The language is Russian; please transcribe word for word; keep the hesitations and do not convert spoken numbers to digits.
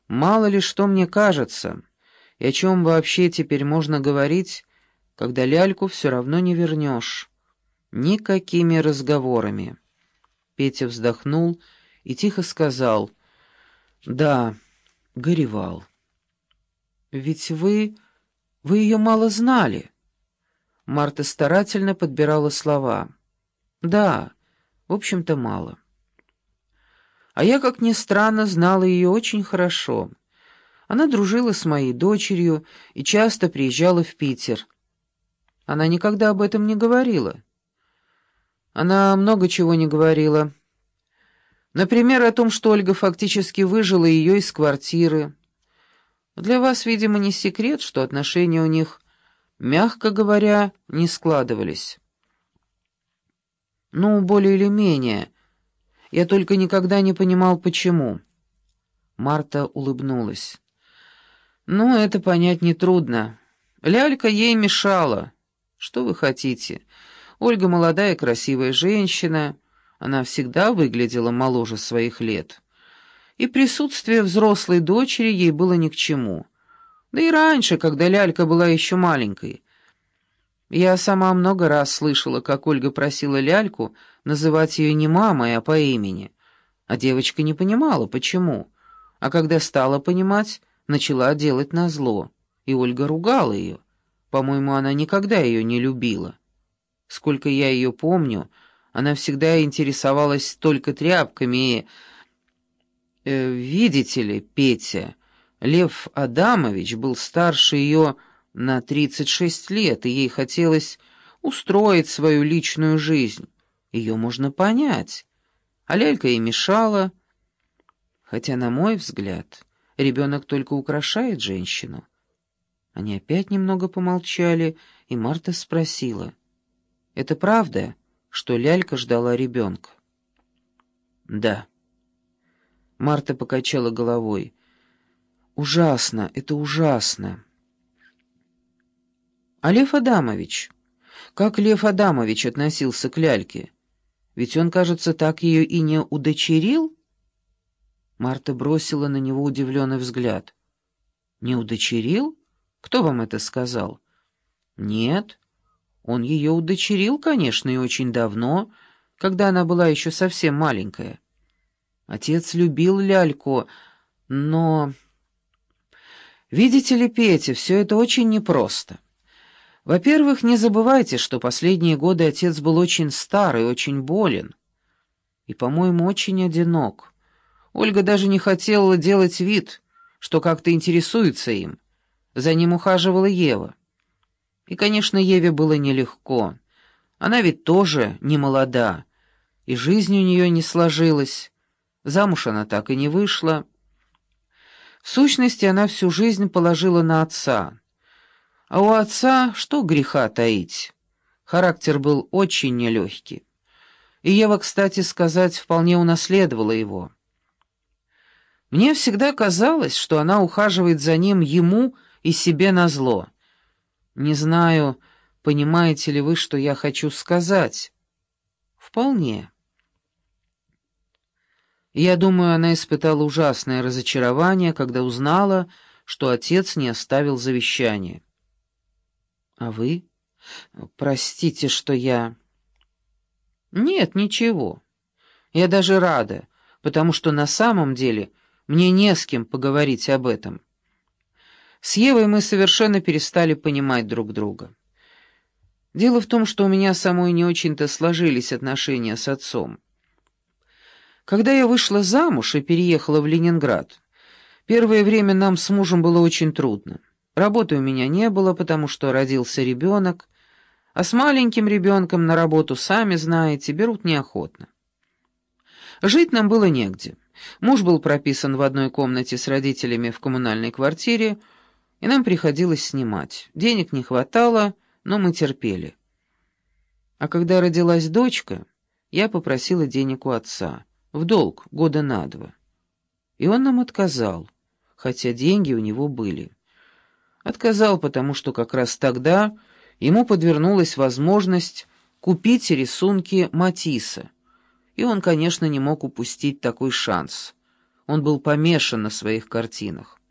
Мало ли что мне кажется, и о чем вообще теперь можно говорить, когда ляльку все равно не вернешь. Никакими разговорами. Петя вздохнул и тихо сказал: «Да, горевал». «Ведь вы... вы ее мало знали». Марта старательно подбирала слова. «Да, в общем-то, мало. А я, как ни странно, знала ее очень хорошо. Она дружила с моей дочерью и часто приезжала в Питер. Она никогда об этом не говорила. Она много чего не говорила. Например, о том, что Ольга фактически выжила ее из квартиры. Для вас, видимо, не секрет, что отношения у них, мягко говоря, не складывались. Ну, более или менее. Я только никогда не понимал, почему». Марта улыбнулась. «Ну, это понять нетрудно. Лялька ей мешала. Что вы хотите? Ольга молодая красивая женщина. Она всегда выглядела моложе своих лет. И присутствие взрослой дочери ей было ни к чему. Да и раньше, когда Лялька была еще маленькой. Я сама много раз слышала, как Ольга просила Ляльку называть ее не мамой, а по имени. А девочка не понимала, почему. А когда стала понимать, начала делать назло. И Ольга ругала ее. По-моему, она никогда ее не любила. Сколько я ее помню, она всегда интересовалась только тряпками и... Э, видите ли, Петя, Лев Адамович был старше ее на тридцать шесть лет, и ей хотелось устроить свою личную жизнь. Ее можно понять. А лялька ей мешала. Хотя, на мой взгляд, ребенок только украшает женщину. Они опять немного помолчали, и Марта спросила: «Это правда, что лялька ждала ребенка?» «Да». Марта покачала головой. «Ужасно, это ужасно». «А Лев Адамович? Как Лев Адамович относился к ляльке? Ведь он, кажется, так ее и не удочерил?» Марта бросила на него удивленный взгляд. «Не удочерил? Кто вам это сказал?» «Нет, он ее удочерил, конечно, и очень давно, когда она была еще совсем маленькая. Отец любил ляльку, но... Видите ли, Петя, все это очень непросто. Во-первых, не забывайте, что последние годы отец был очень стар и очень болен. И, по-моему, очень одинок. Ольга даже не хотела делать вид, что как-то интересуется им. За ним ухаживала Ева. И, конечно, Еве было нелегко. Она ведь тоже не молода, и жизнь у нее не сложилась. Замуж она так и не вышла. В сущности, она всю жизнь положила на отца. А у отца что греха таить? Характер был очень нелегкий. И Ева, кстати сказать, вполне унаследовала его. Мне всегда казалось, что она ухаживает за ним ему и себе назло. Не знаю, понимаете ли вы, что я хочу сказать? Вполне. Я думаю, она испытала ужасное разочарование, когда узнала, что отец не оставил завещание. А вы? Простите, что я... Нет, ничего. Я даже рада, потому что на самом деле мне не с кем поговорить об этом. С Евой мы совершенно перестали понимать друг друга. Дело в том, что у меня самой не очень-то сложились отношения с отцом. Когда я вышла замуж и переехала в Ленинград, первое время нам с мужем было очень трудно. Работы у меня не было, потому что родился ребенок, а с маленьким ребенком на работу, сами знаете, берут неохотно. Жить нам было негде. Муж был прописан в одной комнате с родителями в коммунальной квартире, и нам приходилось снимать. Денег не хватало, но мы терпели. А когда родилась дочка, я попросила денег у отца, в долг года на два. И он нам отказал, хотя деньги у него были. Отказал, потому что как раз тогда ему подвернулась возможность купить рисунки Матисса, и он, конечно, не мог упустить такой шанс. Он был помешан на своих картинах.